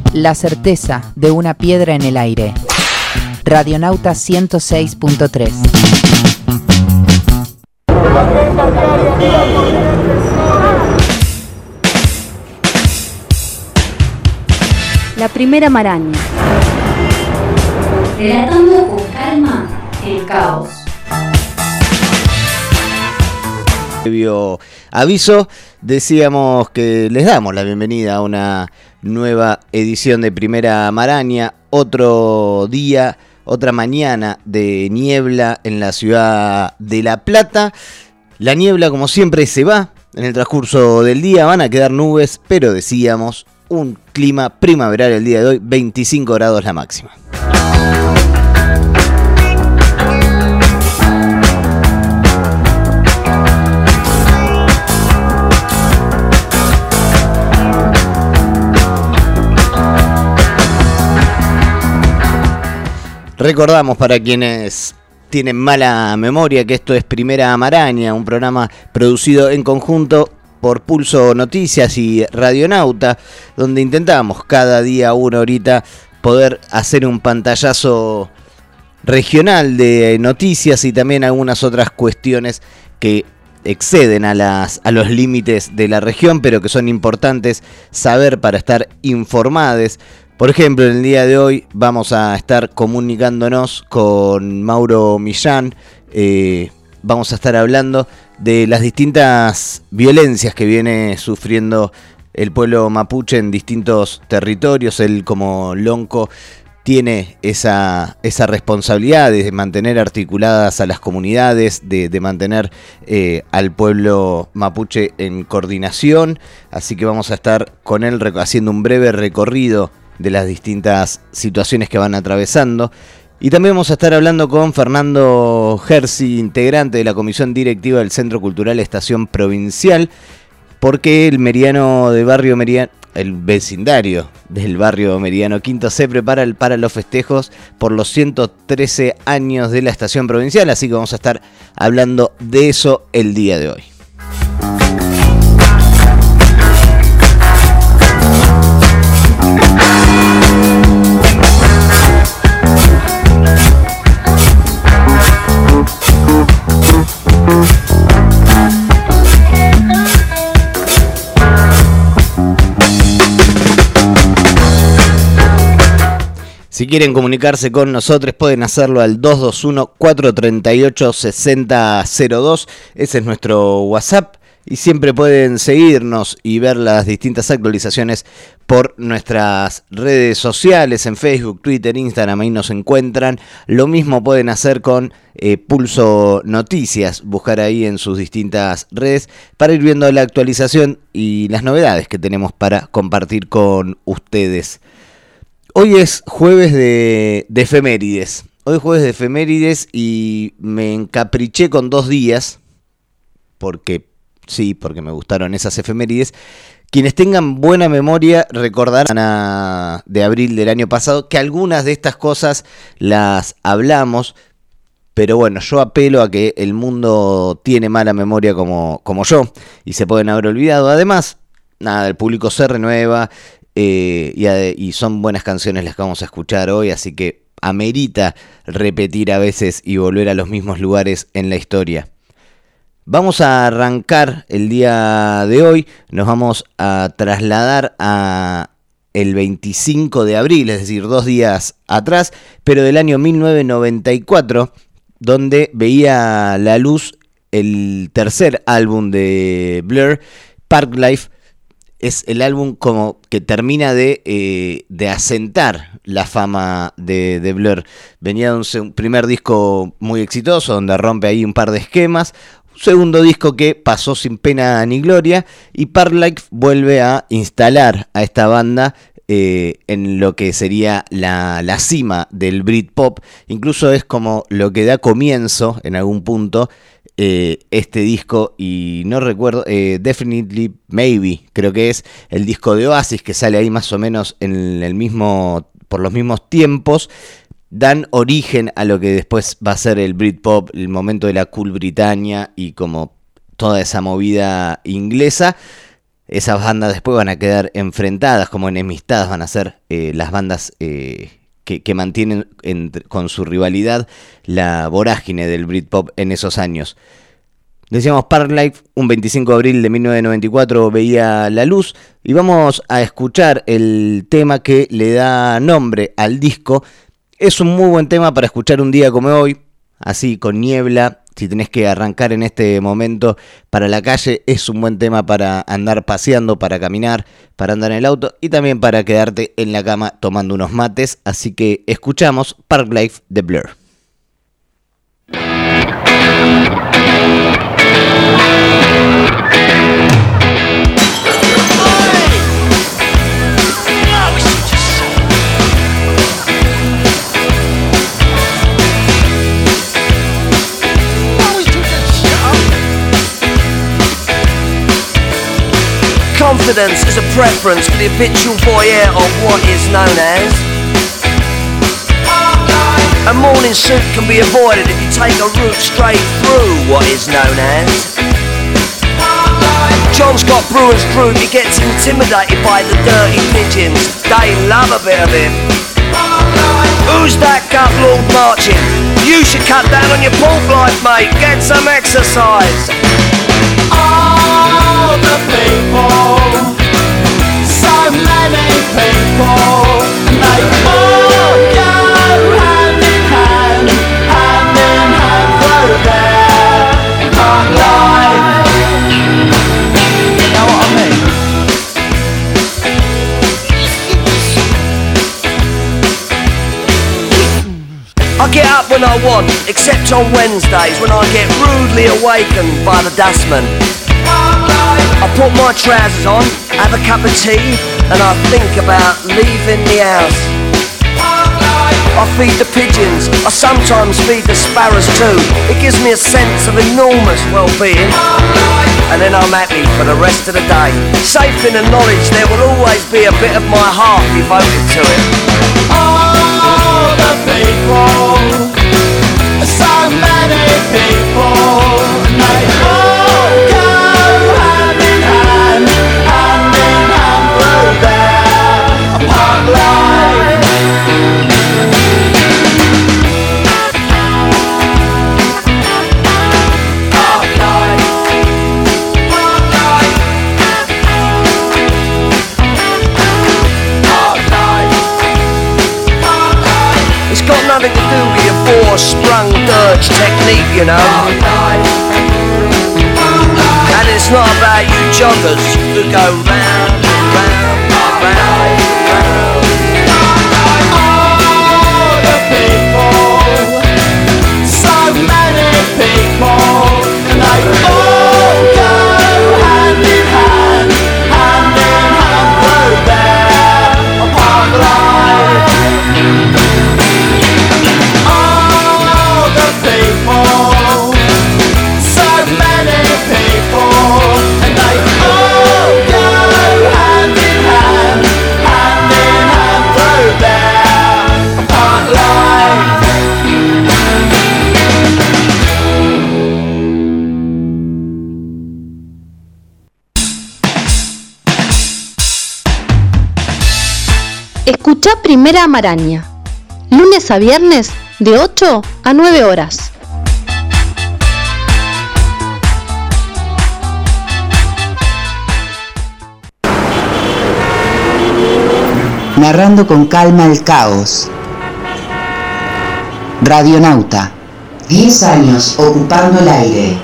La certeza de una piedra en el aire. Radionauta 106.3. La primera maraña. Relatando con calma el caos. Previo aviso, decíamos que les damos la bienvenida a una nueva edición de Primera Maraña, otro día, otra mañana de niebla en la ciudad de La Plata. La niebla, como siempre, se va en el transcurso del día, van a quedar nubes, pero decíamos, un clima primaveral el día de hoy, 25 grados la máxima. Recordamos para quienes tienen mala memoria que esto es Primera Maraña, un programa producido en conjunto por Pulso Noticias y Radionauta, donde intentamos cada día una horita poder hacer un pantallazo regional de noticias y también algunas otras cuestiones que exceden a los límites de la región, pero que son importantes saber para estar informados. Por ejemplo, en el día de hoy vamos a estar comunicándonos con Mauro Millán. Vamos a estar hablando de las distintas violencias que viene sufriendo el pueblo mapuche en distintos territorios. Él, como lonco, tiene esa responsabilidad de mantener articuladas a las comunidades, de mantener al pueblo mapuche en coordinación. Así que vamos a estar con él haciendo un breve recorrido de las distintas situaciones que van atravesando. Y también vamos a estar hablando con Fernando Gersi, integrante de la comisión directiva del Centro Cultural Estación Provincial, porque el Meriano de Barrio Meriano, el vecindario del Barrio Meriano Quinto se prepara para los festejos por los 113 años de la Estación Provincial, así que vamos a estar hablando de eso el día de hoy. Si quieren comunicarse con nosotros pueden hacerlo al 221-438-6002, ese es nuestro WhatsApp, y siempre pueden seguirnos y ver las distintas actualizaciones por nuestras redes sociales, en Facebook, Twitter, Instagram, ahí nos encuentran. Lo mismo pueden hacer con Pulso Noticias, buscar ahí en sus distintas redes para ir viendo la actualización y las novedades que tenemos para compartir con ustedes. Hoy es jueves de efemérides. Hoy es jueves de efemérides y me encapriché con 2 días. Porque me gustaron esas efemérides. Quienes tengan buena memoria recordarán de abril del año pasado que algunas de estas cosas las hablamos. Pero bueno, yo apelo a que el mundo tiene mala memoria como yo. Y se pueden haber olvidado. Además, el público se renueva. Y son buenas canciones las que vamos a escuchar hoy, así que amerita repetir a veces y volver a los mismos lugares en la historia. Vamos a arrancar el día de hoy, nos vamos a trasladar a el 25 de abril, es decir, 2 días atrás, pero del año 1994, donde veía la luz el tercer álbum de Blur, Parklife. Es el álbum como que termina de asentar la fama de Blur. Venía de un primer disco muy exitoso, donde rompe ahí un par de esquemas. Un segundo disco que pasó sin pena ni gloria. Y Parklife vuelve a instalar a esta banda en lo que sería la cima del Britpop. Incluso es como lo que da comienzo, en algún punto, este disco, y no recuerdo, Definitely Maybe, creo que es el disco de Oasis, que sale ahí más o menos por los mismos tiempos, dan origen a lo que después va a ser el Britpop, el momento de la Cool Britannia y como toda esa movida inglesa. esas bandas después van a quedar enfrentadas, como enemistadas van a ser las bandas que mantienen con su rivalidad la vorágine del Britpop en esos años. Decíamos, Parklife, un 25 de abril de 1994 veía la luz, y vamos a escuchar el tema que le da nombre al disco. Es un muy buen tema para escuchar un día como hoy, así con niebla. Si tenés que arrancar en este momento para la calle, es un buen tema para andar paseando, para caminar, para andar en el auto y también para quedarte en la cama tomando unos mates. Así que escuchamos Parklife de Blur. Confidence is a preference for the habitual voyeur of what is known as. A morning suit can be avoided if you take a route straight through what is known as. John's got brewer's fruit, he gets intimidated by the dirty pigeons. They love a bit of him. Who's that gut lord marching? You should cut down on your pork life, mate. Get some exercise. All the people, so many people, and they all go hand in hand through their hard life. You know what I mean? I get up when I want, except on Wednesdays when I get rudely awakened by the dustman. I put my trousers on, have a cup of tea, and I think about leaving the house. I feed the pigeons, I sometimes feed the sparrows too. It gives me a sense of enormous well-being. And then I'm happy for the rest of the day, safe in the knowledge there will always be a bit of my heart devoted to it. All the people, so many people, and they all go hand in hand through their park life. Park life. Park life. Park life. Park life. It's got nothing to do with your four-sprung dirge technique, you know. Park life. And it's not about you joggers who go round, round, round, round. All the people, so many people, and they all go hand in hand through their park life. All the people, so many people, and they all go hand in hand through their park life. Escuchá Primera Maraña, lunes a viernes de 8 a 9 horas. Narrando con calma el caos. Radionauta. 10 años ocupando el aire.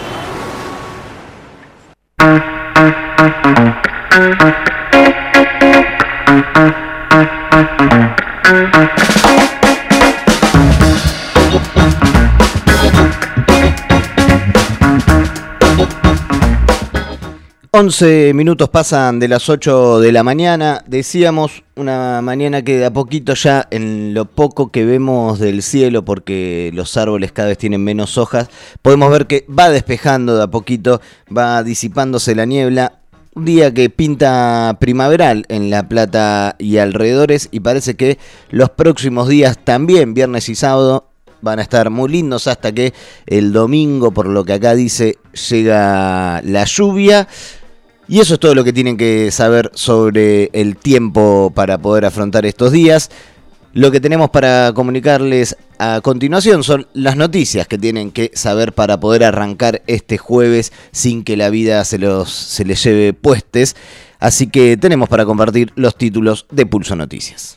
Minutos pasan de las 8 de la mañana. Decíamos, una mañana que de a poquito ya, en lo poco que vemos del cielo, porque los árboles cada vez tienen menos hojas, podemos ver que va despejando de a poquito, va disipándose la niebla. Un día que pinta primaveral en La Plata y alrededores, y parece que los próximos días también, viernes y sábado, van a estar muy lindos hasta que el domingo, por lo que acá dice, llega la lluvia. Y eso es todo lo que tienen que saber sobre el tiempo para poder afrontar estos días. Lo que tenemos para comunicarles a continuación son las noticias que tienen que saber para poder arrancar este jueves sin que la vida se les lleve puestes. Así que tenemos para compartir los títulos de Pulso Noticias.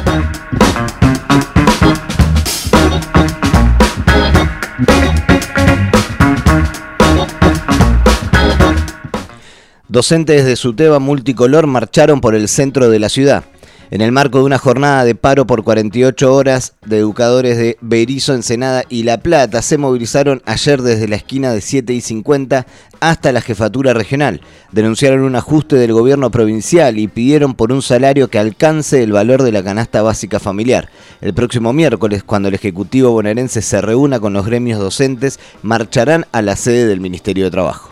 Docentes de SUTEBA multicolor marcharon por el centro de la ciudad. En el marco de una jornada de paro por 48 horas de educadores de Berisso, Ensenada y La Plata, se movilizaron ayer desde la esquina de 7 y 50 hasta la jefatura regional. Denunciaron un ajuste del gobierno provincial y pidieron por un salario que alcance el valor de la canasta básica familiar. El próximo miércoles, cuando el Ejecutivo bonaerense se reúna con los gremios docentes, marcharán a la sede del Ministerio de Trabajo.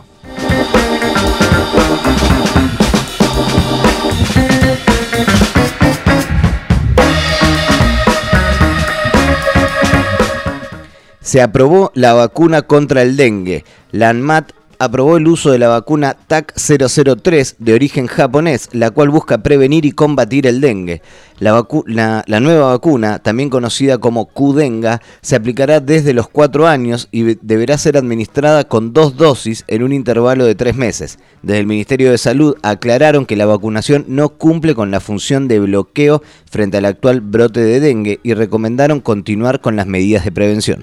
Se aprobó la vacuna contra el dengue. La ANMAT aprobó el uso de la vacuna TAC-003 de origen japonés, la cual busca prevenir y combatir el dengue. La nueva vacuna, también conocida como Qdenga, se aplicará desde los 4 años y deberá ser administrada con 2 dosis en un intervalo de 3 meses. Desde el Ministerio de Salud aclararon que la vacunación no cumple con la función de bloqueo frente al actual brote de dengue y recomendaron continuar con las medidas de prevención.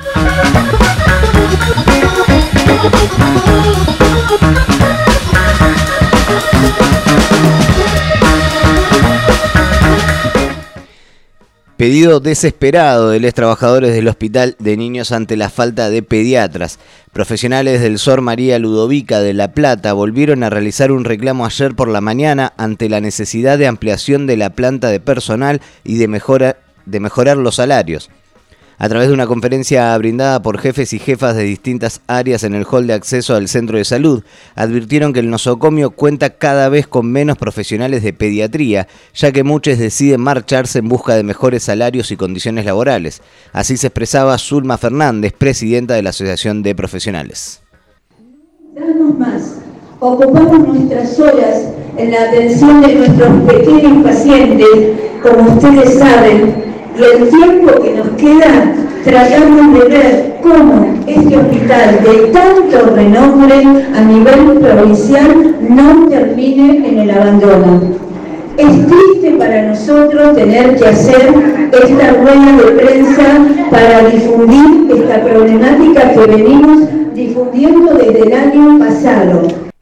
Pedido desesperado de los trabajadores del Hospital de Niños ante la falta de pediatras. Profesionales del Sor María Ludovica de La Plata volvieron a realizar un reclamo ayer por la mañana ante la necesidad de ampliación de la planta de personal y de mejorar los salarios. A través de una conferencia brindada por jefes y jefas de distintas áreas en el hall de acceso al centro de salud, advirtieron que el nosocomio cuenta cada vez con menos profesionales de pediatría, ya que muchos deciden marcharse en busca de mejores salarios y condiciones laborales. Así se expresaba Zulma Fernández, presidenta de la Asociación de Profesionales. Damos más, ocupamos nuestras horas en la atención de nuestros pequeños pacientes, como ustedes saben, y el tiempo que nos queda tratamos de ver cómo este hospital de tanto renombre a nivel provincial no termine en el abandono. Es triste para nosotros tener que hacer esta rueda de prensa para difundir esta problemática que venimos difundiendo desde el año pasado.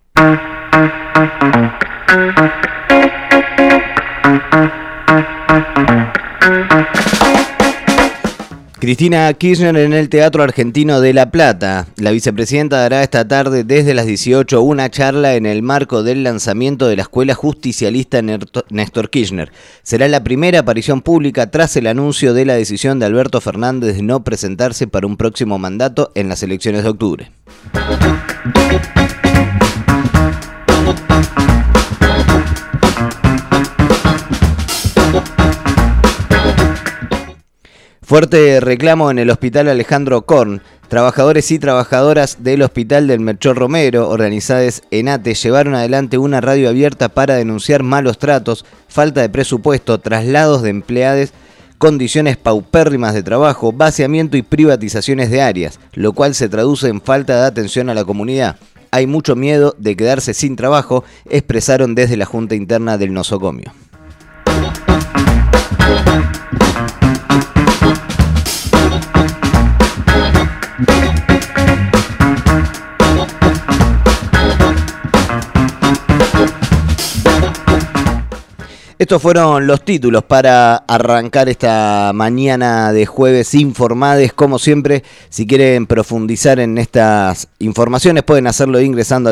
Cristina Kirchner en el Teatro Argentino de La Plata. La vicepresidenta dará esta tarde desde las 18 una charla en el marco del lanzamiento de la Escuela Justicialista Néstor Kirchner. Será la primera aparición pública tras el anuncio de la decisión de Alberto Fernández de no presentarse para un próximo mandato en las elecciones de octubre. Fuerte reclamo en el Hospital Alejandro Korn. Trabajadores y trabajadoras del Hospital del Melchor Romero, organizadas en ATE, llevaron adelante una radio abierta para denunciar malos tratos, falta de presupuesto, traslados de empleados, condiciones paupérrimas de trabajo, vaciamiento y privatizaciones de áreas, lo cual se traduce en falta de atención a la comunidad. Hay mucho miedo de quedarse sin trabajo, expresaron desde la Junta Interna del Nosocomio. Estos fueron los títulos para arrancar esta mañana de jueves informades. Como siempre, si quieren profundizar en estas informaciones, pueden hacerlo ingresando a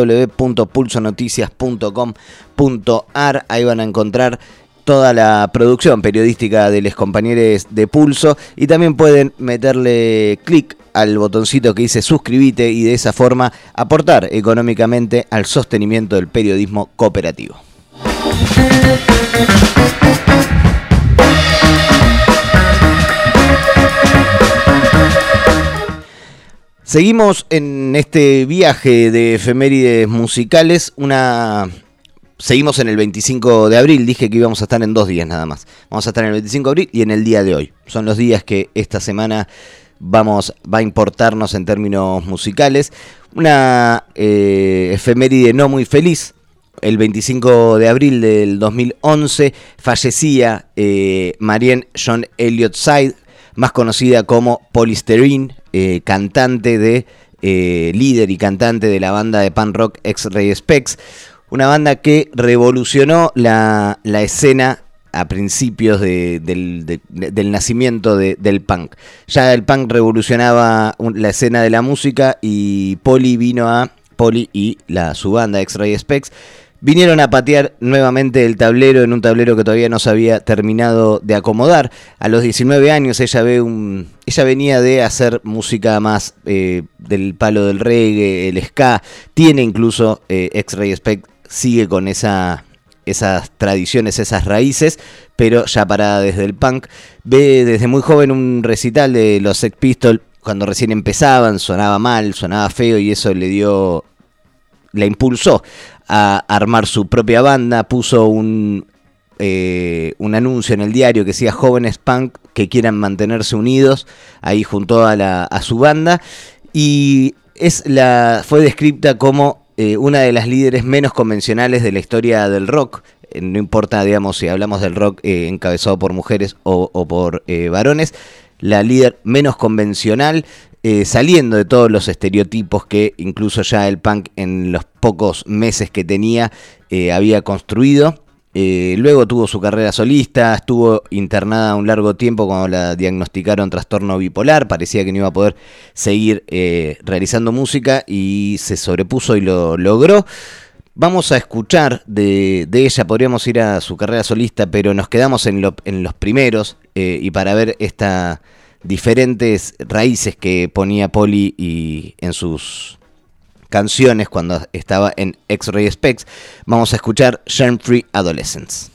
www.pulsonoticias.com.ar. Ahí van a encontrar toda la producción periodística de los compañeros de Pulso y también pueden meterle clic al botoncito que dice suscribite y de esa forma aportar económicamente al sostenimiento del periodismo cooperativo. Seguimos en este viaje de efemérides musicales. Seguimos en el 25 de abril. Dije que íbamos a estar en 2 días nada más. Vamos a estar en el 25 de abril y en el día de hoy. Son los días que esta semana va a importarnos en términos musicales. Una efeméride no muy feliz. El 25 de abril del 2011 fallecía Marianne John Elliott Side, más conocida como Polystyrene, cantante líder y cantante de la banda de punk rock X-Ray Spex, una banda que revolucionó la escena a principios del nacimiento del punk. Ya el punk revolucionaba la escena de la música y Poli y su banda X-Ray Spex vinieron a patear nuevamente el tablero en un tablero que todavía no se había terminado de acomodar. A los 19 años ella venía de hacer música más del palo del reggae, el ska. Tiene incluso X-Ray Spex, sigue con esas tradiciones, esas raíces, pero ya parada desde el punk. Ve desde muy joven un recital de los Sex Pistols. Cuando recién empezaban sonaba mal, sonaba feo y eso la impulsó a armar su propia banda. Puso un anuncio en el diario que decía jóvenes punk que quieran mantenerse unidos. Ahí juntó a su banda y fue descrita como una de las líderes menos convencionales de la historia del rock. No importa, digamos, si hablamos del rock encabezado por mujeres o por varones, la líder menos convencional, saliendo de todos los estereotipos que incluso ya el punk en los pocos meses que tenía había construido. Luego tuvo su carrera solista, estuvo internada un largo tiempo cuando la diagnosticaron trastorno bipolar, parecía que no iba a poder seguir realizando música y se sobrepuso y lo logró. Vamos a escuchar de ella, podríamos ir a su carrera solista, pero nos quedamos en los primeros y para ver estas diferentes raíces que ponía Poli y en sus canciones cuando estaba en X-Ray Spex, vamos a escuchar Germ Free Adolescence.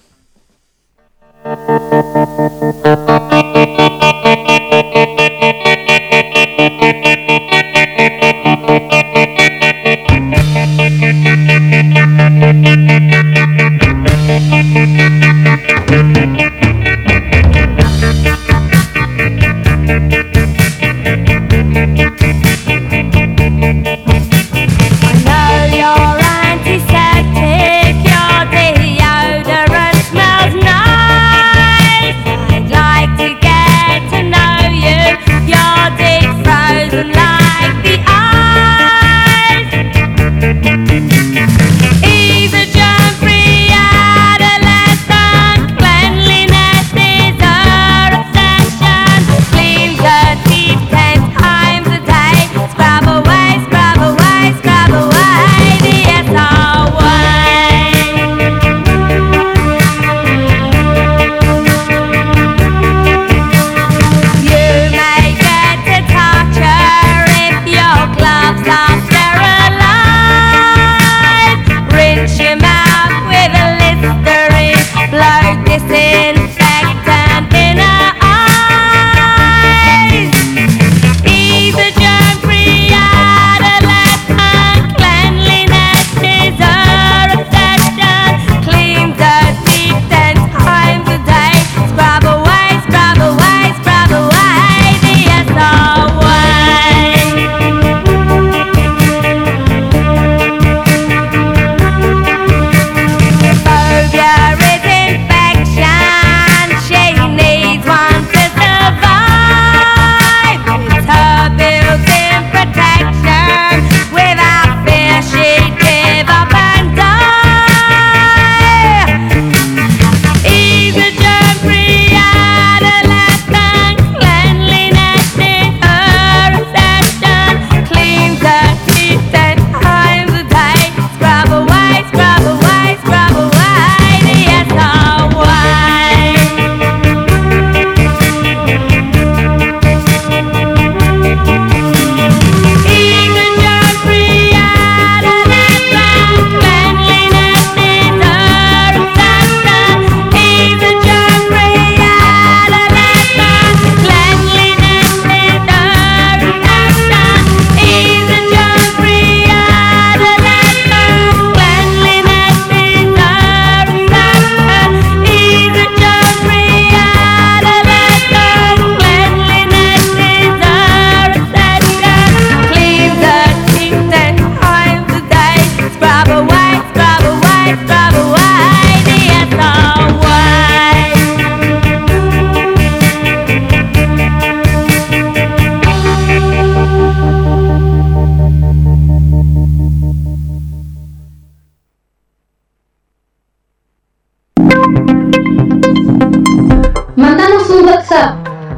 Like to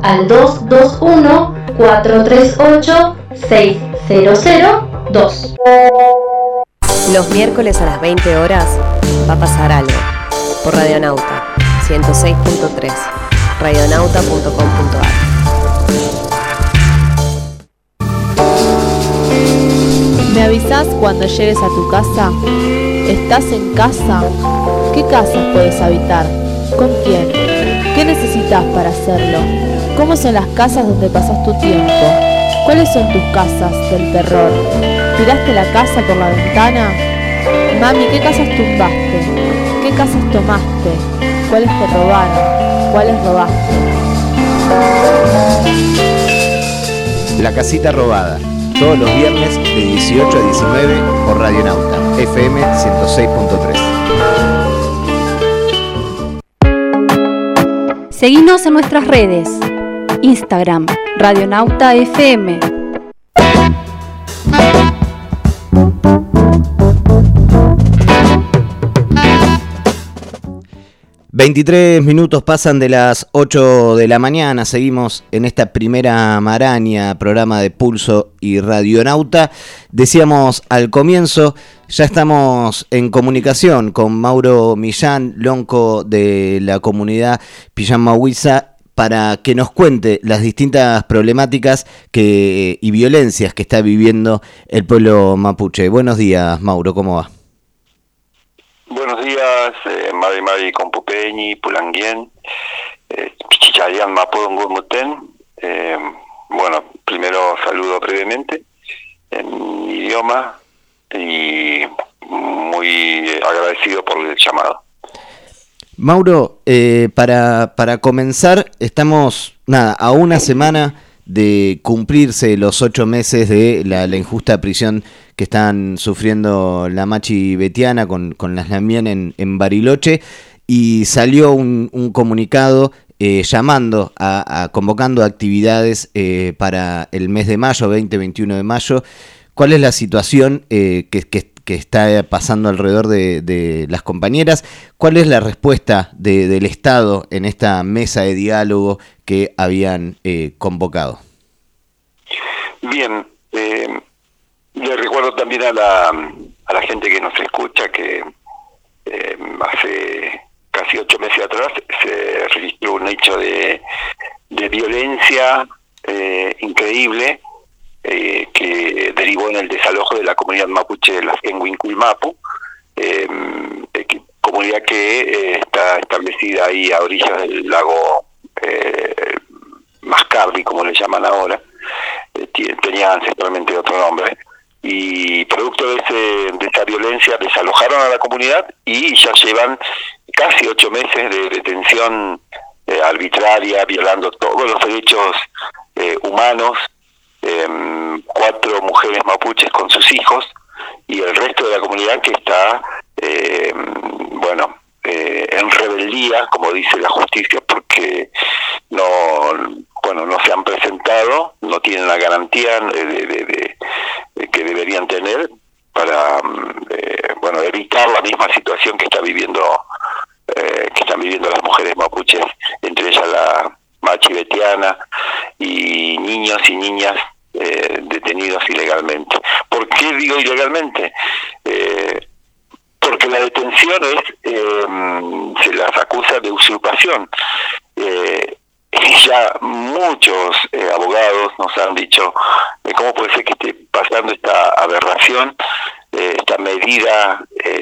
al 221-438-6002. Los miércoles a las 20 horas va a pasar algo por Radionauta 106.3, radionauta.com.ar. ¿Me avisás cuando llegues a tu casa? ¿Estás en casa? ¿Qué casas puedes habitar? ¿Con quién? ¿Qué necesitas para hacerlo? ¿Cómo son las casas donde pasas tu tiempo? ¿Cuáles son tus casas del terror? ¿Tiraste la casa por la ventana? Mami, ¿qué casas tumbaste? ¿Qué casas tomaste? ¿Cuáles te robaron? ¿Cuáles robaste? La casita robada, todos los viernes de 18 a 19 por Radionauta, FM 106.3. Seguinos en nuestras redes. Instagram, Radionauta FM. ...23 pasan de las 8 de la mañana... ...seguimos en esta primera maraña... ...programa de Pulso y Radionauta... ...decíamos al comienzo... ...ya estamos en comunicación... ...con Mauro Millán, lonco de la comunidad Pillanmahuiza... ...para que nos cuente las distintas problemáticas... y violencias que está viviendo el pueblo mapuche. Buenos días, Mauro, ¿cómo va? Buenos días, Mari Compupeñi, Pulanguien, Pichichayan Mapodongomuten. Bueno, primero saludo brevemente en mi idioma y muy agradecido por el llamado. Mauro, para comenzar, estamos a una semana de cumplirse los 8 meses de la injusta prisión que están sufriendo la Machi Betiana con las Lamien en Bariloche, y salió un comunicado llamando convocando actividades para el mes de mayo, 20-21 de mayo. ¿Cuál es la situación que está pasando alrededor de las compañeras? ¿Cuál es la respuesta del Estado en esta mesa de diálogo que habían convocado? Bien, le recuerdo también a la gente que nos escucha que hace casi 8 meses atrás se registró un hecho de violencia increíble que derivó en el desalojo de la comunidad mapuche de las Enguinculmapu, comunidad que está establecida ahí a orillas del lago Mascardi, como le llaman ahora. Tenía ancestralmente otro nombre, y producto de esa violencia desalojaron a la comunidad y ya llevan casi 8 meses de detención arbitraria, violando todos los derechos humanos, 4 mujeres mapuches con sus hijos y el resto de la comunidad que está en rebeldía, como dice la justicia, porque no se han presentado, no tienen la garantía de que deberían tener para evitar la misma situación que están viviendo las mujeres mapuches, entre ellas la Machi Betiana, y niños y niñas detenidos ilegalmente. ¿Por qué digo ilegalmente? Porque la detención se las acusa de usurpación. Ya muchos abogados nos han dicho cómo puede ser que esté pasando esta aberración, esta medida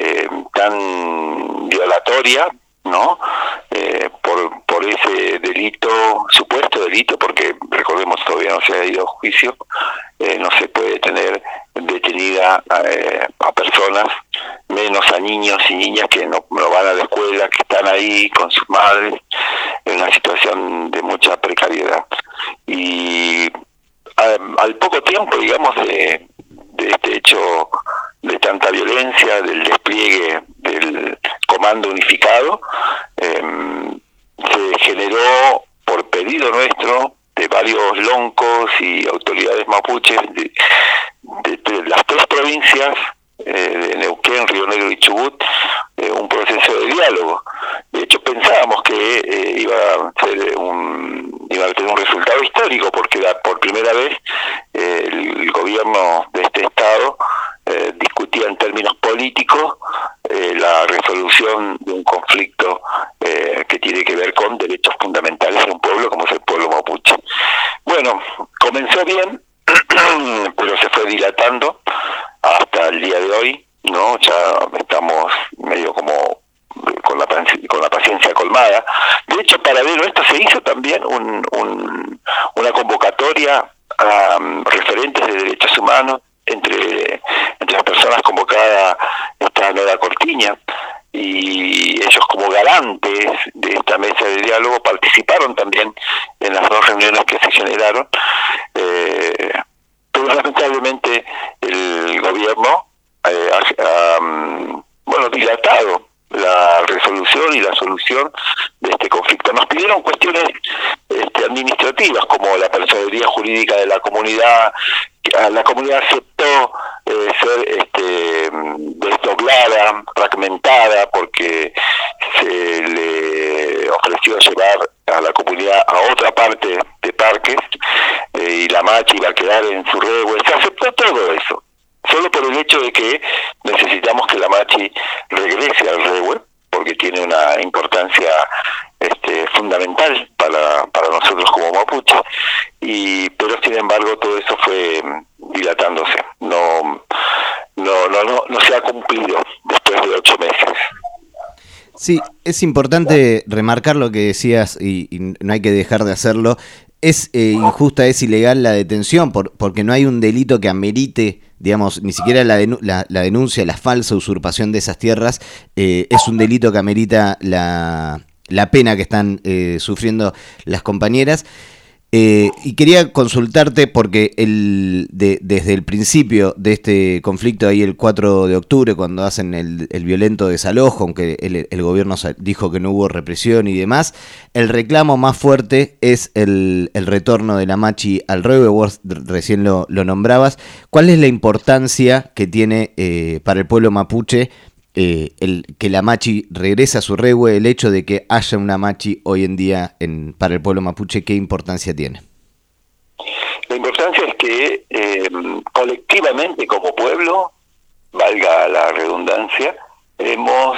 tan violatoria, ¿no? Por ese delito, supuesto delito, porque recordemos todavía no se ha ido a juicio, no se puede tener detenida a personas, menos a niños y niñas que no van a la escuela, que están ahí con sus madres en una situación de mucha precariedad. Y al poco tiempo, digamos, de este hecho de tanta violencia, del despliegue del comando unificado, se generó, por pedido nuestro, de varios loncos y autoridades mapuches de las 3 provincias, de Neuquén, Río Negro y Chubut, un proceso de diálogo. De hecho, pensábamos que iba a tener un resultado Estado discutía en términos políticos la resolución de un conflicto que tiene que ver con derechos fundamentales de un pueblo como es el pueblo mapuche. Bueno, comenzó bien, pero se fue dilatando hasta el día de hoy, ¿no? Ya estamos medio como con la paciencia colmada. De hecho, paralelo a esto se hizo también una convocatoria a referentes de derechos humanos entre las personas convocadas esta Nora Cortiña, y ellos como garantes de esta mesa de diálogo participaron también en las 2 reuniones que se generaron, pero lamentablemente el gobierno ha dilatado la resolución y la solución de este conflicto. Nos pidieron cuestiones administrativas, como la personería jurídica de la comunidad. La comunidad aceptó ser desdoblada, fragmentada, porque se le ofreció llevar a la comunidad a otra parte de Parques, y la Machi iba a quedar en su Rehue. Se aceptó todo eso, solo por el hecho de que necesitamos que la Machi regrese al Rehue, porque tiene una importancia fundamental para nosotros como mapuche, pero sin embargo todo eso fue dilatándose, no se ha cumplido después de 8 meses. Sí, es importante remarcar lo que decías, y no hay que dejar de hacerlo. Es injusta, es ilegal la detención, porque no hay un delito que amerite, digamos, ni siquiera la denuncia, la falsa usurpación de esas tierras, es un delito que amerita la pena que están sufriendo las compañeras. Y quería consultarte porque desde el principio de este conflicto, ahí el 4 de octubre, cuando hacen el violento desalojo, aunque el gobierno dijo que no hubo represión y demás, el reclamo más fuerte es el retorno de la Machi al Rehue. Vos recién lo nombrabas. ¿Cuál es la importancia que tiene para el pueblo mapuche que la Machi regrese a su Rehue, el hecho de que haya una Machi hoy en día para el pueblo mapuche? ¿Qué importancia tiene? La importancia es que colectivamente como pueblo, valga la redundancia, hemos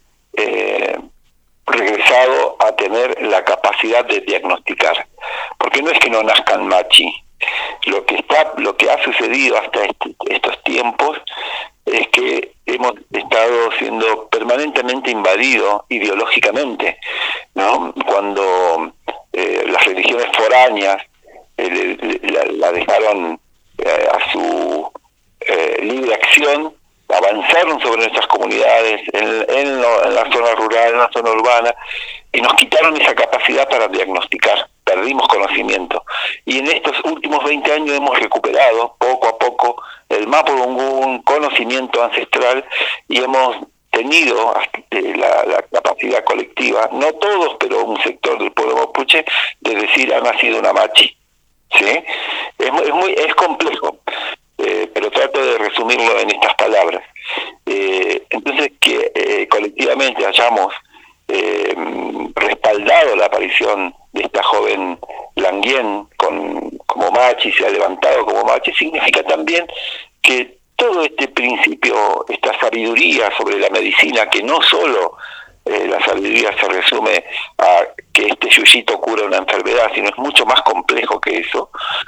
regresado a tener la capacidad de diagnosticar, porque no es que no nazcan Machi. Lo que ha sucedido hasta estos tiempos es que hemos estado siendo permanentemente invadidos ideológicamente, ¿no? Cuando las religiones foráneas la dejaron a su libre acción, avanzaron sobre nuestras comunidades en la zona rural, en la zona urbana, y nos quitaron esa capacidad para diagnosticar. Perdimos conocimiento, y en estos últimos 20 años hemos recuperado poco a poco el mapudungún, conocimiento ancestral, y hemos tenido la capacidad colectiva, no todos, pero un sector del pueblo mapuche, de decir ha nacido una Machi, ¿sí? Es complejo, pero trato de resumirlo en estas palabras. Entonces, que colectivamente hayamos respaldado la aparición de esta joven Languien como Machi, se ha levantado como Machi, significa también que todo este principio, esta sabiduría sobre la medicina, que no solo la sabiduría se resume a que este yuyito cura una enfermedad, sino es mucho más complejo que eso,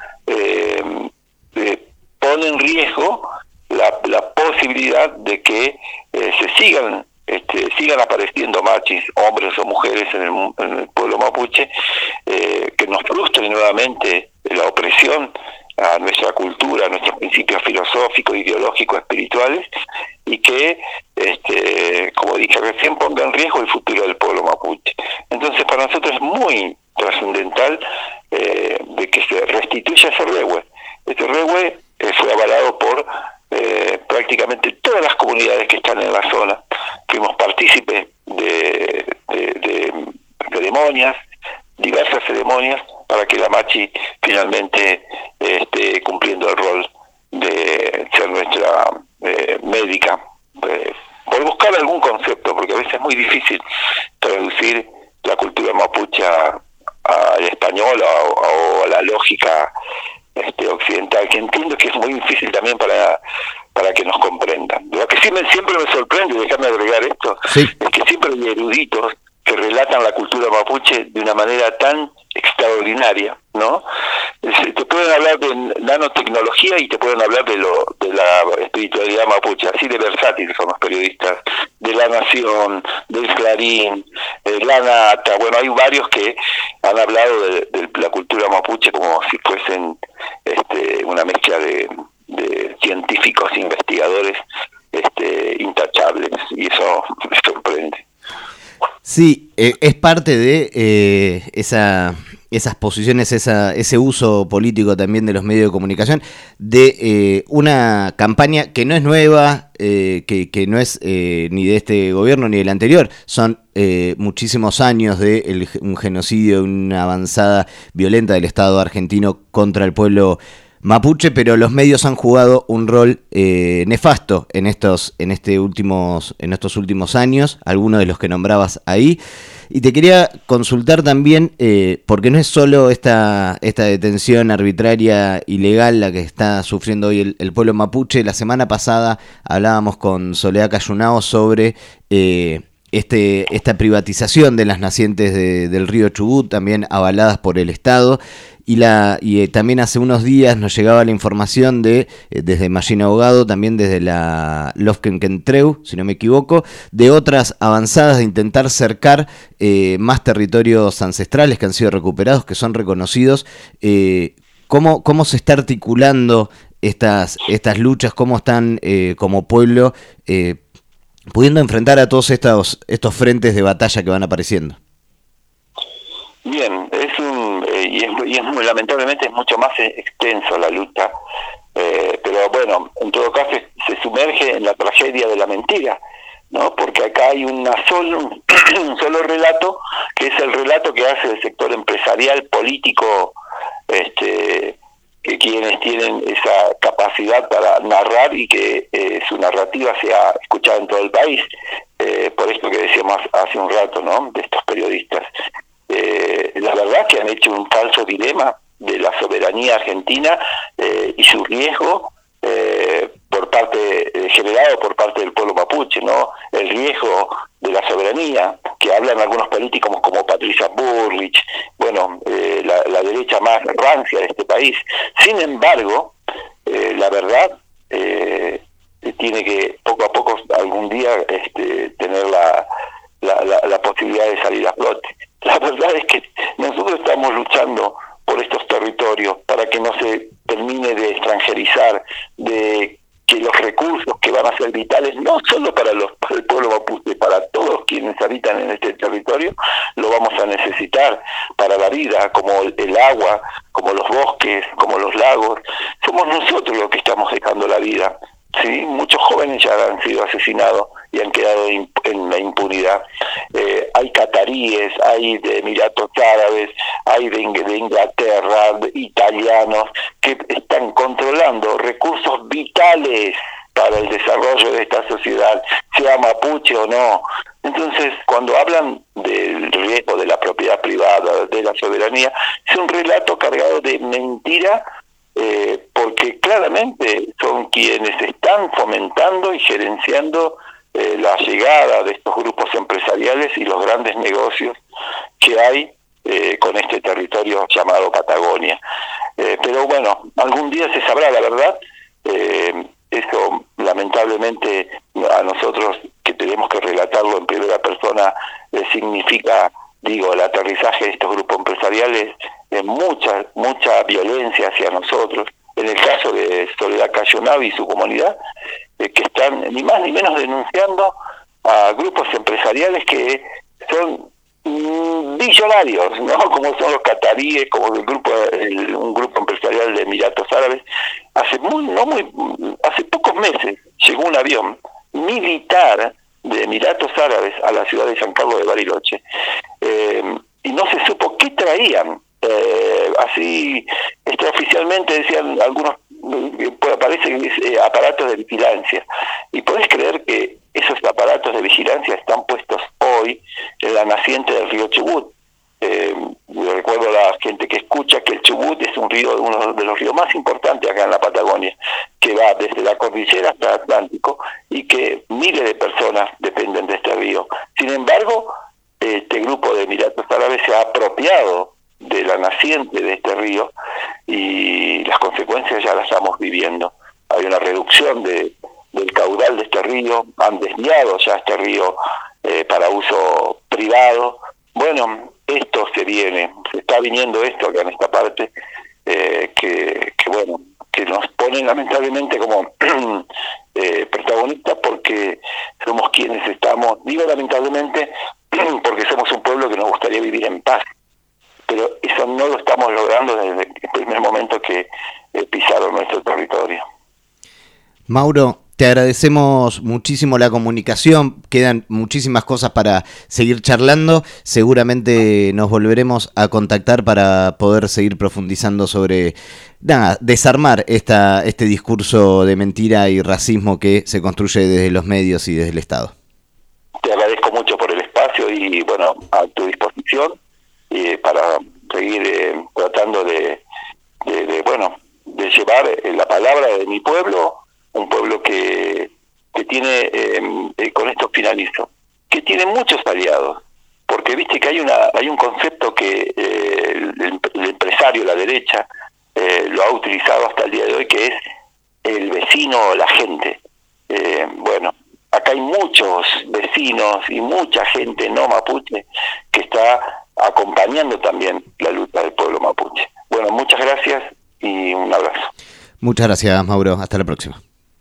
pone en riesgo la posibilidad de que se sigan apareciendo machis, hombres o mujeres en el pueblo mapuche, que nos frustren nuevamente la opresión a nuestra cultura, a nuestros principios filosóficos, ideológicos, espirituales, y que, como dije recién, ponga en riesgo el futuro del pueblo mapuche. Entonces, para nosotros es muy trascendental de que se restituya ese Rehue. Este Rehue fue avalado por prácticamente todas las comunidades que están en la zona. Fuimos partícipes de ceremonias, diversas ceremonias, para que la Machi finalmente esté cumpliendo el rol de ser nuestra médica, por buscar algún concepto, porque a veces es muy difícil traducir la cultura mapuche al español o a la lógica occidental, que entiendo que es muy difícil también para para que nos comprendan. Lo que siempre me sorprende, déjame agregar esto, sí, es que siempre hay eruditos que relatan la cultura mapuche de una manera tan extraordinaria, ¿no? Te pueden hablar de nanotecnología y te pueden hablar de la espiritualidad mapuche, así de versátiles son los periodistas de La Nación, del Clarín, La Nata. Bueno, hay varios que han hablado de la cultura mapuche como si fuesen una mezcla de científicos, investigadores intachables, y eso me sorprende. Sí, es parte de esas posiciones, ese uso político también de los medios de comunicación, de una campaña que no es nueva, que no es ni de este gobierno ni del anterior, son muchísimos años de un genocidio, una avanzada violenta del Estado argentino contra el pueblo mapuche, pero los medios han jugado un rol nefasto en estos últimos años, algunos de los que nombrabas ahí. Y te quería consultar también, porque no es solo esta detención arbitraria ilegal la que está sufriendo hoy el pueblo mapuche. La semana pasada hablábamos con Soledad Cayunao sobre esta privatización de las nacientes del río Chubut, también avaladas por el Estado. Y también hace unos días nos llegaba la información desde Mallina Abogado, también desde la Lofkenkentreu, si no me equivoco, de otras avanzadas de intentar cercar más territorios ancestrales que han sido recuperados, que son reconocidos. ¿Cómo se está articulando estas luchas? ¿Cómo están como pueblo pudiendo enfrentar a todos estos frentes de batalla que van apareciendo? Bien, lamentablemente es mucho más extenso la lucha, pero bueno, en todo caso se sumerge en la tragedia de la mentira, ¿no? Porque acá hay un solo relato, que es el relato que hace el sector empresarial, político, que quienes tienen esa capacidad para narrar y que su narrativa sea escuchada en todo el país, por esto que decíamos hace un rato, ¿no?, de estos periodistas. La verdad es que han hecho un falso dilema de la soberanía argentina y su riesgo generado por parte del pueblo mapuche, ¿no? El riesgo de la soberanía, que hablan algunos políticos como Patricia Bullrich, bueno, la derecha más rancia de este país. Sin embargo, la verdad tiene que poco a poco algún día tener la posibilidad de salir a flote. La verdad es que nosotros estamos luchando por estos territorios para que no se termine de extranjerizar, de que los recursos que van a ser vitales, no solo para el pueblo mapuche, para todos quienes habitan en este territorio, lo vamos a necesitar para la vida, como el agua, como los bosques, como los lagos. Somos nosotros los que estamos dejando la vida. Sí, muchos jóvenes ya han sido asesinados y han quedado en la impunidad. Hay cataríes, hay de Emiratos Árabes, hay de Inglaterra, de italianos, que están controlando recursos vitales para el desarrollo de esta sociedad, sea mapuche o no. Entonces, cuando hablan del riesgo de la propiedad privada, de la soberanía, es un relato cargado de mentira, porque claramente son quienes están fomentando y gerenciando la llegada de estos grupos empresariales y los grandes negocios que hay con este territorio llamado Patagonia. Pero bueno, algún día se sabrá la verdad. Eso lamentablemente a nosotros que tenemos que relatarlo en primera persona significa, el aterrizaje de estos grupos empresariales, mucha violencia hacia nosotros. En el caso de Soledad Cayunao y su comunidad, que están ni más ni menos denunciando a grupos empresariales que son billonarios, ¿no? Como son los cataríes, como un grupo empresarial de Emiratos Árabes. Hace pocos meses llegó un avión militar de Emiratos Árabes a la ciudad de San Carlos de Bariloche, y no se supo qué traían. Así extraoficialmente decían algunos, aparecen aparatos de vigilancia, y podés creer que esos aparatos de vigilancia están puestos hoy en la naciente del río Chubut, Yo recuerdo a la gente que escucha que el Chubut es uno de los ríos más importantes acá en la Patagonia, que va desde la cordillera hasta el Atlántico y que miles de personas dependen de este río. Sin embargo, este grupo de Emiratos Árabes se ha apropiado de la naciente de este río y las consecuencias ya las estamos viviendo. Hay una reducción del caudal de este río, han desviado ya este río para uso privado. Bueno, esto se está viniendo esto acá en esta parte, que nos pone lamentablemente como protagonistas, porque somos quienes estamos, digo lamentablemente, porque somos un pueblo que nos gustaría vivir en paz, pero eso no lo estamos logrando desde el primer momento que pisaron nuestro territorio. Mauro, te agradecemos muchísimo la comunicación, quedan muchísimas cosas para seguir charlando, seguramente nos volveremos a contactar para poder seguir profundizando sobre, desarmar este discurso de mentira y racismo que se construye desde los medios y desde el Estado. Te agradezco mucho por el espacio y bueno, a tu disposición para seguir tratando de llevar la palabra de mi pueblo, un pueblo que tiene, con esto finalizo, que tiene muchos aliados, porque viste que hay un concepto que el empresario, la derecha, lo ha utilizado hasta el día de hoy, que es el vecino o la gente. Bueno, acá hay muchos vecinos y mucha gente no mapuche que está acompañando también la lucha del pueblo mapuche. Bueno, muchas gracias y un abrazo. Muchas gracias, Mauro. Hasta la próxima.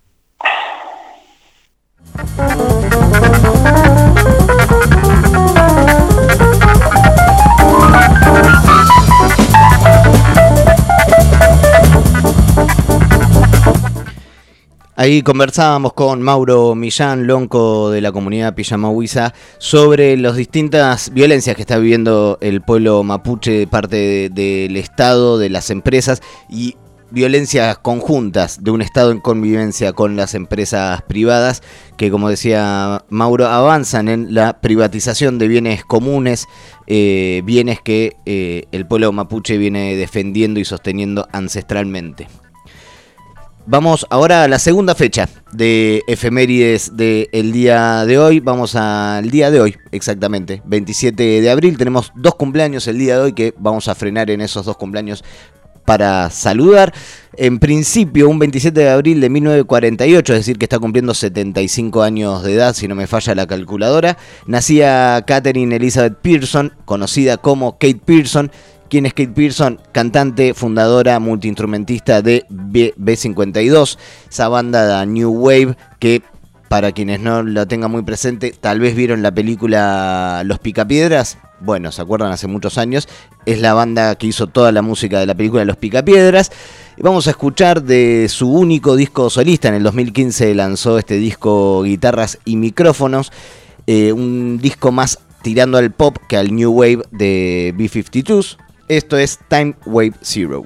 Ahí conversábamos con Mauro Millán, lonco de la comunidad Pijamahuiza, sobre las distintas violencias que está viviendo el pueblo mapuche de parte del Estado, de las empresas y violencias conjuntas de un Estado en convivencia con las empresas privadas que, como decía Mauro, avanzan en la privatización de bienes comunes, bienes que el pueblo mapuche viene defendiendo y sosteniendo ancestralmente. Vamos ahora a la segunda fecha de efemérides del día de hoy. Vamos al día de hoy, exactamente, 27 de abril. Tenemos 2 cumpleaños el día de hoy que vamos a frenar en esos 2 cumpleaños para saludar. En principio, un 27 de abril de 1948, es decir, que está cumpliendo 75 años de edad, si no me falla la calculadora, nacía Catherine Elizabeth Pearson, conocida como Kate Pearson. ¿Quién es Kate Pearson? Cantante, fundadora, multiinstrumentista de B52, esa banda de New Wave que, para quienes no la tengan muy presente, tal vez vieron la película Los Picapiedras. Bueno, ¿se acuerdan? Hace muchos años. Es la banda que hizo toda la música de la película Los Picapiedras. Y vamos a escuchar de su único disco solista. En el 2015 lanzó este disco Guitarras y Micrófonos. Un disco más tirando al pop que al New Wave de B52s. Esto es Time Wave Zero.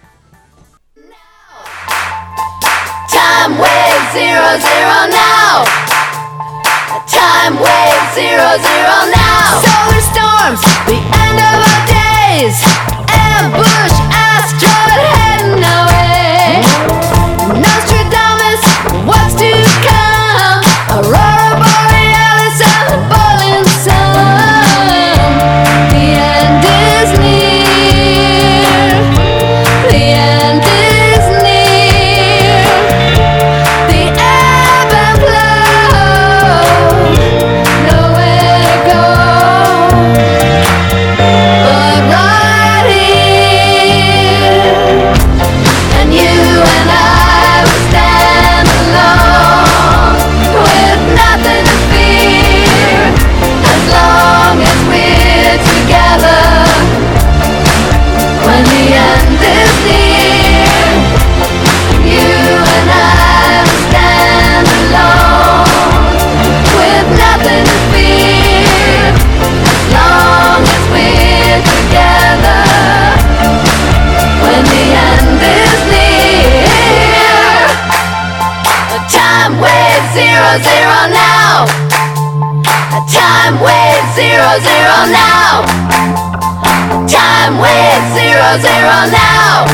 Time wave 00 now. Time wave 00 now. Solar storms, the end of our days. Ambush, asteroid heading away. Nostradamus, what's to come? Aurora borealis and the boiling sun. The end is near. The end is near. The ebb and flow, nowhere to go, but right here. And you and I will stand alone, with nothing to fear, as long as we're together. When the end is near, you and I will stand alone, with nothing to fear, as long as we're together. When the end is near, a time wave 00 now. A time wave 00 now. Time with 00 now.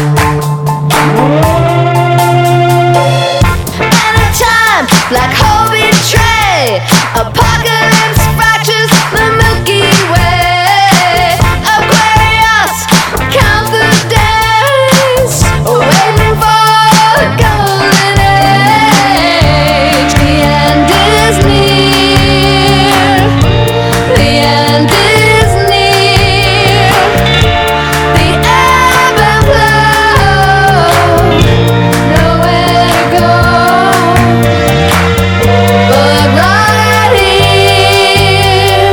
Anytime, black hole betray. Apocalypse fractures the Milky Way. Aquarius, count the days, waiting for the golden age. The end is near. The end is near. The ebb and flow, nowhere to go, but right here,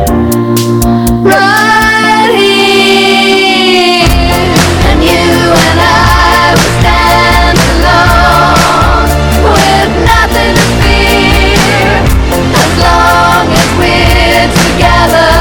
and you and I will stand alone with nothing to fear, as long as we're together.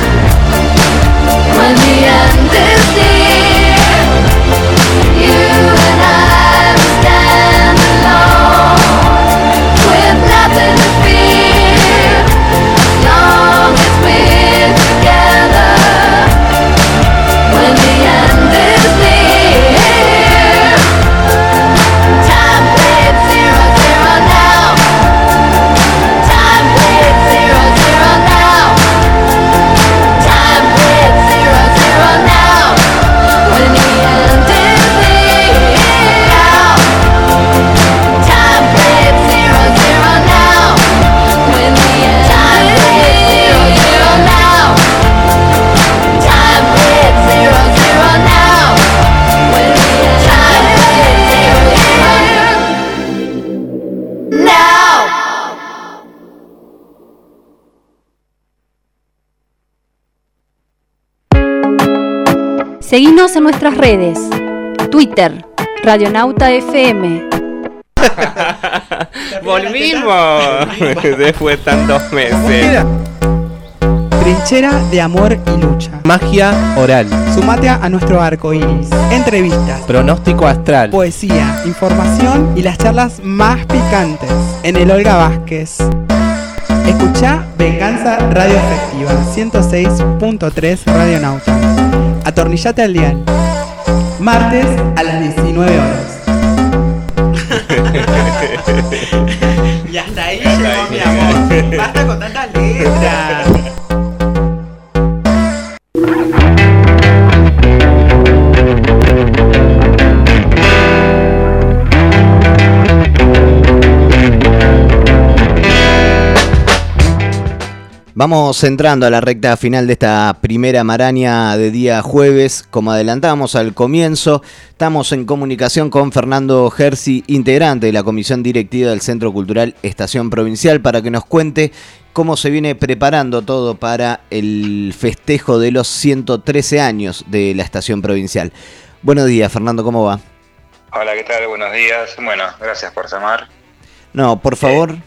When the end is near, you and I will stand alone with nothing to fear, as long as we're together. When the end is near, time played 00 now. Time played 00 now. Time played 00 now. When the end is near now. Time played 00 now. When the end time played 00 now. Time played 00 now. When the end time played 00 now. Seguinos en nuestras redes. Twitter, Radionauta FM. Volvimos después de tantos meses. Trinchera de amor y lucha. Magia oral. Sumate a nuestro arco iris. Entrevistas, Pronóstico astral. poesía, información y las charlas más picantes en el Olga Vázquez. Escuchá Venganza Radio Efectiva 106.3 Radionauta. Atornillate al dial. Martes a las 19 horas. Y hasta ahí llegó mi amor. Basta con tanta letra. Vamos entrando a la recta final de esta primera maraña de día jueves. Como adelantamos al comienzo, estamos en comunicación con Fernando Gersi, integrante de la Comisión Directiva del Centro Cultural Estación Provincial, para que nos cuente cómo se viene preparando todo para el festejo de los 113 años de la Estación Provincial. Buenos días, Fernando, ¿cómo va? Hola, ¿qué tal? Buenos días. Bueno, gracias por llamar. No, por favor...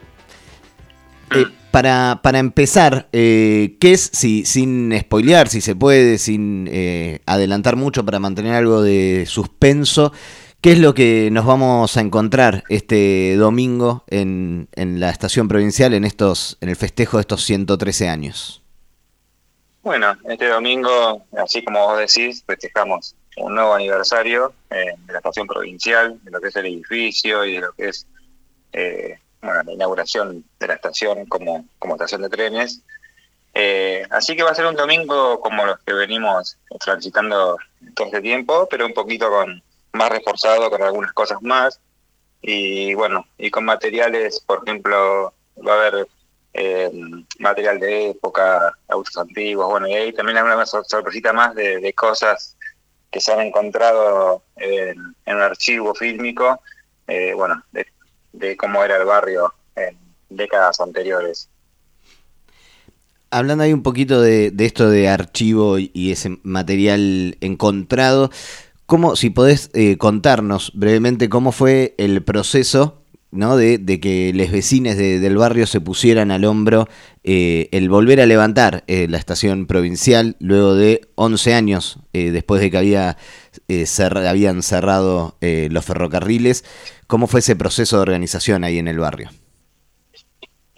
Para empezar, ¿qué es, sin spoilear, si se puede, sin adelantar mucho para mantener algo de suspenso, qué es lo que nos vamos a encontrar este domingo en la Estación Provincial en el festejo de estos 113 años? Bueno, este domingo, así como vos decís, festejamos un nuevo aniversario de la Estación Provincial, de lo que es el edificio y de lo que es... la inauguración de la estación como estación de trenes. Así que va a ser un domingo como los que venimos transitando todo este tiempo, pero un poquito más reforzado, con algunas cosas más. Y bueno, y con materiales, por ejemplo, va a haber material de época, autos antiguos, bueno, y ahí también hay una sorpresita más de cosas que se han encontrado en un archivo fílmico, de cómo era el barrio en décadas anteriores. Hablando ahí un poquito de esto de archivo y ese material encontrado, si podés contarnos brevemente cómo fue el proceso, ¿no? de que los vecinos del barrio se pusieran al hombro el volver a levantar la Estación Provincial luego de 11 años después de que habían cerrado los ferrocarriles. ¿Cómo fue ese proceso de organización ahí en el barrio?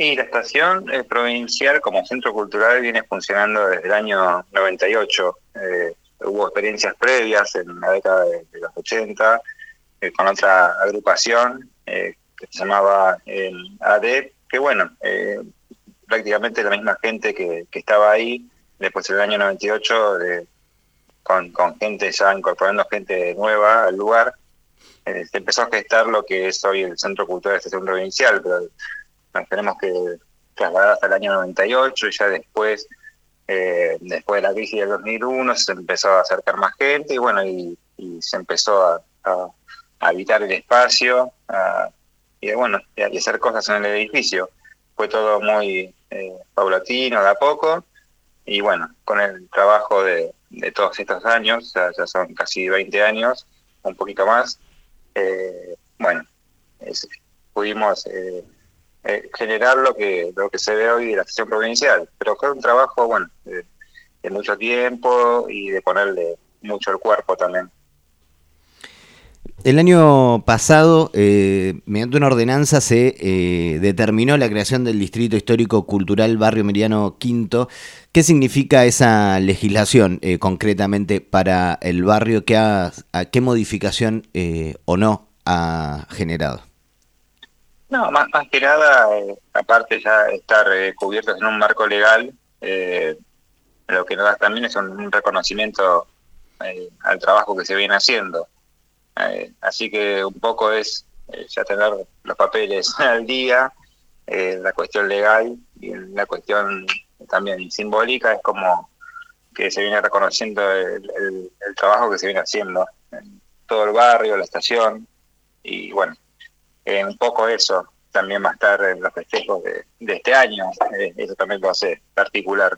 Y la estación provincial como centro cultural viene funcionando desde el año 98. Hubo experiencias previas en la década de los 80 con otra agrupación que se llamaba ADEP, que bueno, prácticamente la misma gente que estaba ahí. Después en el año 98, con gente ya incorporando gente nueva al lugar, se empezó a gestar lo que es hoy el Centro Cultural de Estación Provincial, pero nos tenemos que trasladar hasta el año 98 y ya después de la crisis del 2001 se empezó a acercar más gente y bueno, y se empezó a habitar el espacio y hacer cosas en el edificio. Fue todo muy paulatino, de a poco, y bueno, con el trabajo de todos estos años, ya son casi 20 años, un poquito más, pudimos generar lo que se ve hoy de la estación provincial, pero fue un trabajo de mucho tiempo y de ponerle mucho el cuerpo también. El año pasado, mediante una ordenanza, se determinó la creación del Distrito Histórico Cultural Barrio Meridiano Quinto. ¿Qué significa esa legislación concretamente para el barrio? ¿Qué modificación o no ha generado? No, más que nada, aparte ya estar cubiertos en un marco legal, lo que nos da también es un reconocimiento al trabajo que se viene haciendo. Así que un poco es ya tener los papeles al día, la cuestión legal y la cuestión también simbólica es como que se viene reconociendo el trabajo que se viene haciendo en todo el barrio, la estación, y bueno, un poco eso también va a estar en los festejos de este año, eso también lo hace particular.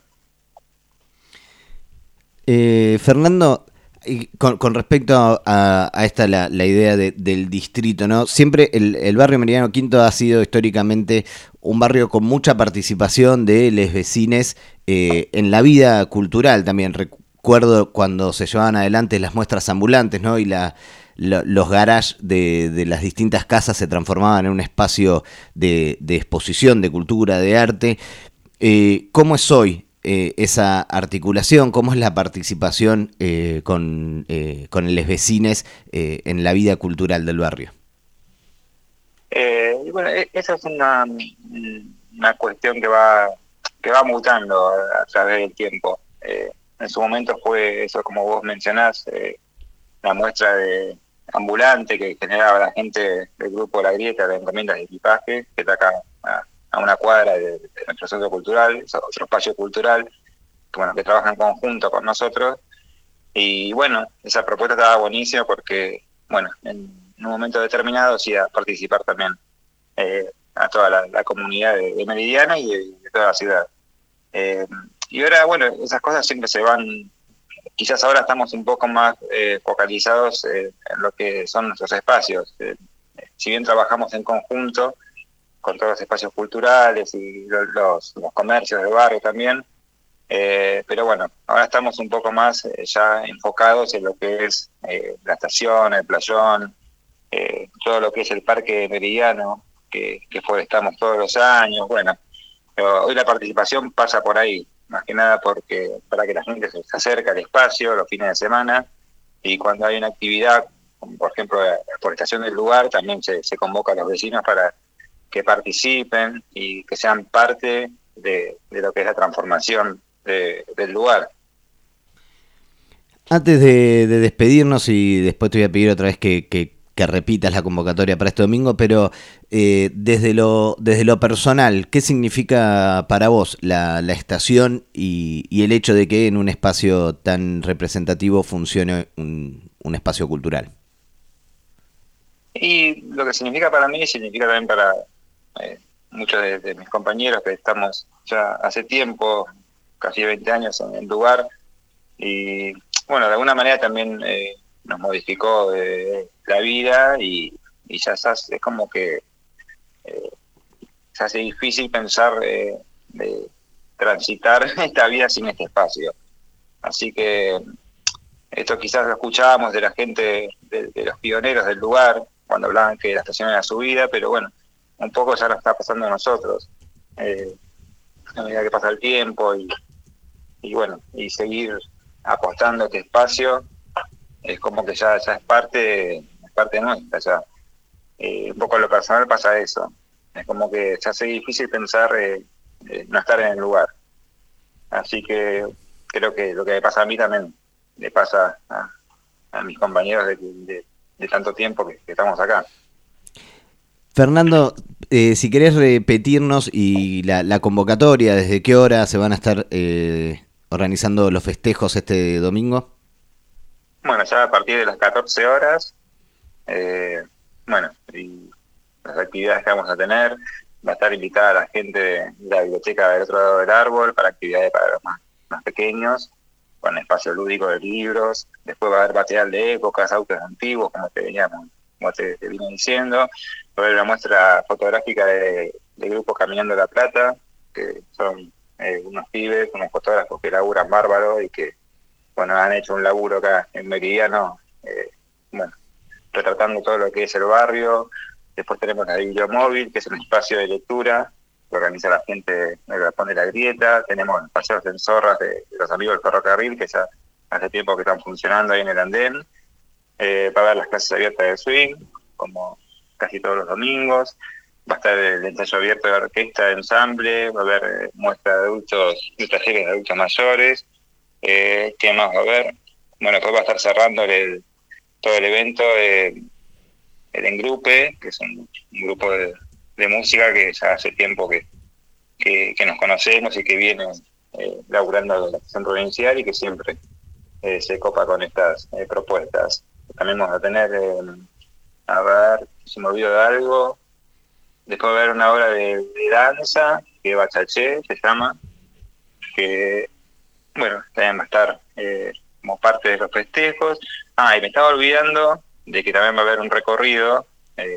Fernando, con respecto a esta la idea del distrito, ¿no? Siempre el barrio Meridiano Quinto ha sido históricamente un barrio con mucha participación de los vecines en la vida cultural también. Recuerdo cuando se llevaban adelante las muestras ambulantes, ¿no? Y los garages de las distintas casas se transformaban en un espacio de exposición, de cultura, de arte. ¿Cómo es hoy esa articulación? ¿Cómo es la participación con los vecines en la vida cultural del barrio? Y bueno, esa es una cuestión que va mutando a través del tiempo. En su momento fue eso, como vos mencionás, la muestra de ambulante que generaba la gente del grupo La Grieta de encomiendas de equipaje, que está acá a una cuadra de nuestro centro cultural, es otro espacio cultural que trabaja en conjunto con nosotros. Y bueno, esa propuesta estaba buenísima porque, bueno, en un momento determinado sí a participar también a toda la comunidad de Meridiana y de toda la ciudad. Y ahora, bueno, esas cosas siempre se van. Quizás ahora estamos un poco más focalizados en lo que son nuestros espacios. Si bien trabajamos en conjunto con todos los espacios culturales y los comercios del barrio también, pero bueno, ahora estamos un poco más ya enfocados en lo que es la estación, el playón, todo lo que es el parque meridiano, que forestamos todos los años. Bueno, pero hoy la participación pasa por ahí, más que nada para que la gente se acerque al espacio los fines de semana, y cuando hay una actividad, como por ejemplo la forestación del lugar, también se convoca a los vecinos para que participen y que sean parte de lo que es la transformación del lugar. Antes de despedirnos, y después te voy a pedir otra vez que repitas la convocatoria para este domingo, pero desde lo personal, ¿qué significa para vos la estación y el hecho de que en un espacio tan representativo funcione un espacio cultural? Y lo que significa para mí, significa también para muchos de mis compañeros que estamos ya hace tiempo, casi 20 años en el lugar, y bueno, de alguna manera también nos modificó la vida y ya es como que se hace difícil pensar de transitar esta vida sin este espacio. Así que esto quizás lo escuchábamos de la gente, de los pioneros del lugar, cuando hablaban que la estación era su vida, pero bueno, un poco ya nos está pasando a nosotros. a medida que pasa el tiempo y bueno, y seguir apostando a este espacio, es como que ya es parte nuestra, ya. Un poco en lo personal pasa eso, es como que se hace difícil pensar no estar en el lugar, así que creo que lo que me pasa a mí también le pasa a mis compañeros de tanto tiempo que estamos acá. Fernando, si querés repetirnos y la convocatoria, desde qué hora se van a estar organizando los festejos este domingo. Bueno, ya a partir de las 14 horas, bueno, y las actividades que vamos a tener, va a estar invitada la gente de la biblioteca del otro lado del árbol para actividades para los más pequeños, con espacio lúdico de libros. Después va a haber material de épocas, autos antiguos, como te vine diciendo. Va a haber una muestra fotográfica de grupos Caminando la Plata, que son unos pibes, unos fotógrafos que laburan bárbaro y que, bueno, han hecho un laburo acá en Meridiano, bueno, retratando todo lo que es el barrio. Después tenemos la Bibliomóvil, que es un espacio de lectura que organiza la gente del Galpón de la Grieta. Tenemos los paseos en zorras de los amigos del ferrocarril, que ya hace tiempo que están funcionando ahí en el andén. Va a haber las clases abiertas de swing, como casi todos los domingos. Va a estar el ensayo abierto de orquesta, de ensamble. Va a haber muestra de adultos, de talleres de adultos mayores. ¿Qué más va a haber? Bueno, después va a estar cerrando todo el evento el Engrupe, que es un grupo de música que ya hace tiempo que nos conocemos y que viene laburando en la estación provincial y que siempre se copa con estas propuestas. También vamos a tener, a ver si me olvido de algo, después va a haber una obra de danza, que Bachaché se llama, que, bueno, también va a estar como parte de los festejos. Y me estaba olvidando de que también va a haber un recorrido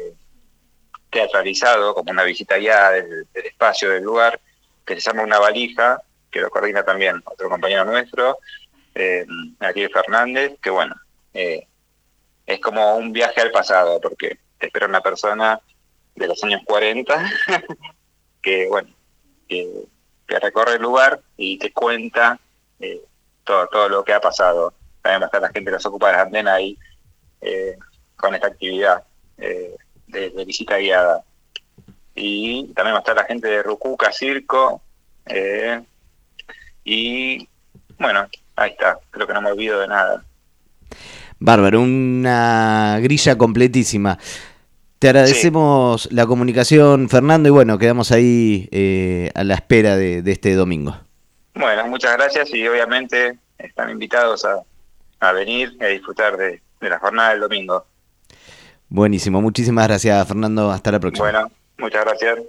teatralizado, como una visita guiada del espacio, del lugar, que se llama Una Valija, que lo coordina también otro compañero nuestro, aquí Fernández, que bueno, es como un viaje al pasado, porque te espera una persona de los años 40, que bueno, que recorre el lugar y te cuenta todo lo que ha pasado. También va a estar la gente de los Ocupas de la Andena ahí, con esta actividad de visita guiada. Y también va a estar la gente de Rucuca Circo, y bueno, ahí está, creo que no me olvido de nada. Bárbaro, una grilla completísima. Te agradecemos la comunicación, Fernando, y bueno, quedamos ahí a la espera de este domingo. Bueno, muchas gracias y obviamente están invitados a venir y a disfrutar de la jornada del domingo. Buenísimo, muchísimas gracias, Fernando, hasta la próxima. Bueno, muchas gracias.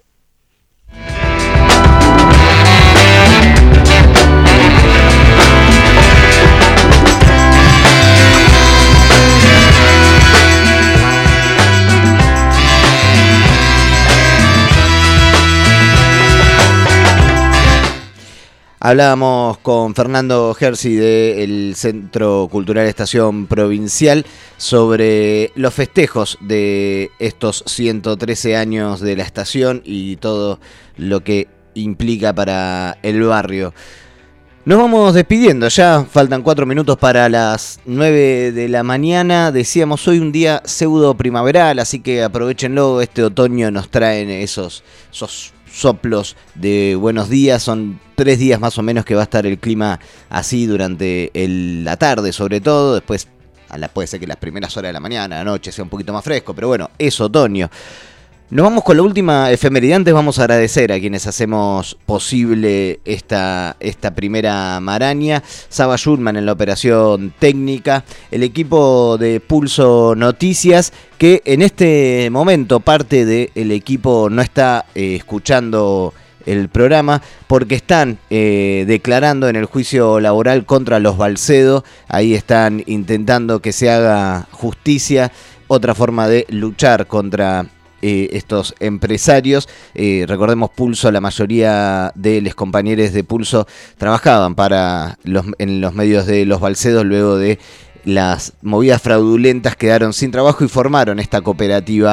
Hablábamos con Fernando Gersi del Centro Cultural Estación Provincial sobre los festejos de estos 113 años de la estación y todo lo que implica para el barrio. Nos vamos despidiendo, ya faltan 4 minutos para las 9 de la mañana. Decíamos hoy un día pseudo primaveral, así que aprovechenlo, este otoño nos traen esos soplos de buenos días. Son 3 días más o menos que va a estar el clima así durante la tarde sobre todo. Después puede ser que las primeras horas de la mañana, la noche sea un poquito más fresco, pero bueno, es otoño. Nos vamos con la última efeméride. Antes vamos a agradecer a quienes hacemos posible esta primera maraña. Saba Schulman en la operación técnica, el equipo de Pulso Noticias, que en este momento parte del equipo no está escuchando el programa porque están declarando en el juicio laboral contra los Balcedo. Ahí están intentando que se haga justicia, otra forma de luchar contra estos empresarios. Recordemos, Pulso, la mayoría de los compañeros de Pulso trabajaban en los medios de los Balcedos. Luego de las movidas fraudulentas quedaron sin trabajo y formaron esta cooperativa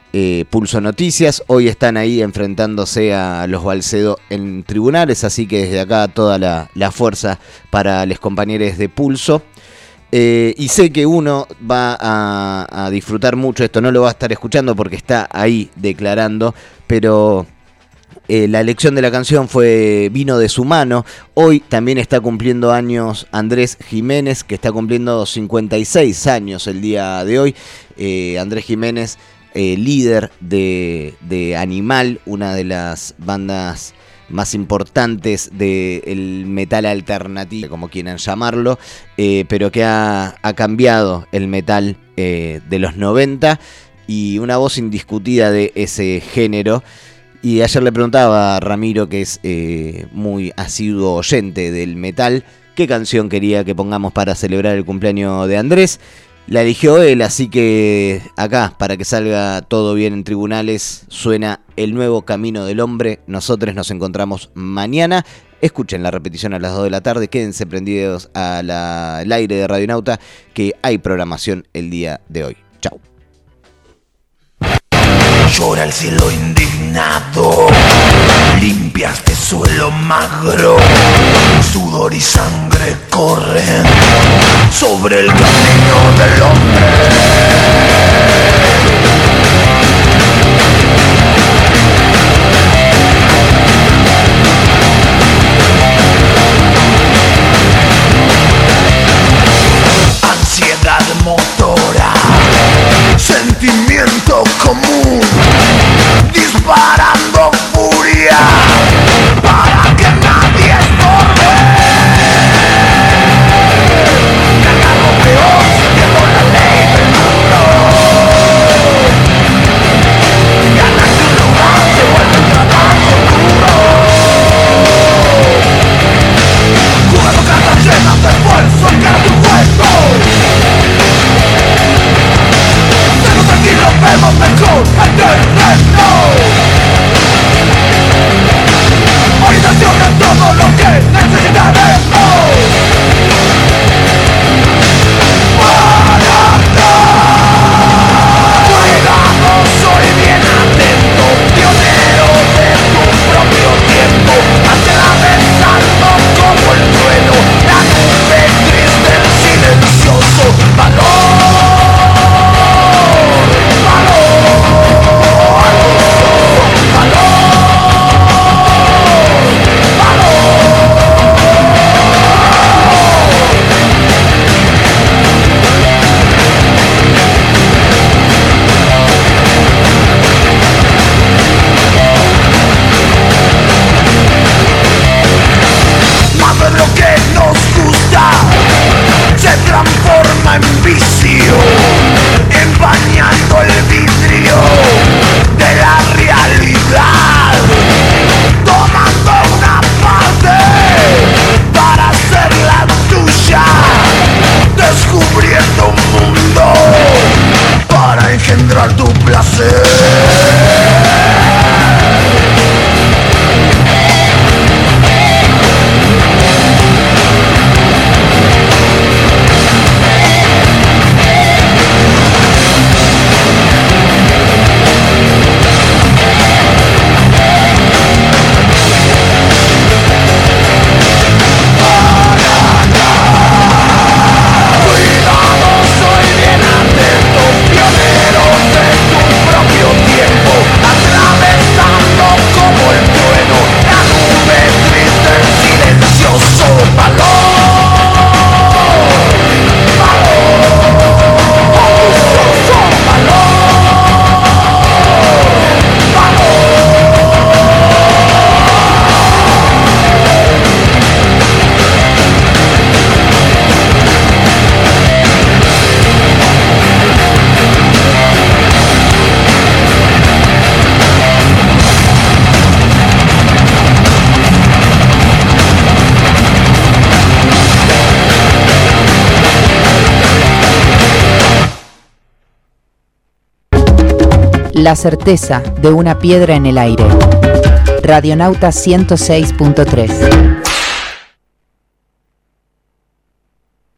Pulso Noticias. Hoy están ahí enfrentándose a los Balcedo en tribunales, así que desde acá toda la fuerza para los compañeros de Pulso. Y sé que uno va a disfrutar mucho esto, no lo va a estar escuchando porque está ahí declarando, pero la elección de la canción vino de su mano. Hoy también está cumpliendo años Andrés Jiménez, que está cumpliendo 56 años el día de hoy. Andrés Jiménez, líder de Animal, una de las bandas más importantes del metal alternativo, como quieran llamarlo, pero que ha cambiado el metal de los 90 y una voz indiscutida de ese género. Y ayer le preguntaba a Ramiro, que es muy asiduo oyente del metal, qué canción quería que pongamos para celebrar el cumpleaños de Andrés. La eligió él, así que acá, para que salga todo bien en tribunales, suena El Nuevo Camino del Hombre. Nosotros nos encontramos mañana. Escuchen la repetición a las 2 de la tarde. Quédense prendidos al aire de Radionauta, que hay programación el día de hoy. Chau. Llora el cielo indignado, limpia este suelo magro, sudor y sangre corren sobre el camino del hombre. Ansiedad motora, sentimiento común, disparando furia para que nadie estorbe. Cagado peor, siguiendo la ley del mundo. Ganarse un lugar se vuelve un trabajo duro. Jugando cartas llenas de esfuerzo en cada juego. Aquí lo vemos mejor en terreno. Orientación es todo lo que necesitaremos. Cuidado, soy bien atento, pionero de tu propio tiempo, atravesando como el trueno la nube gris del silencioso valor. Lo que nos gusta se transforma en vicio, empañando el vidrio de la realidad, tomando una parte para hacerla tuya, descubriendo un mundo para engendrar tu placer. La certeza de una piedra en el aire. Radionauta 106.3.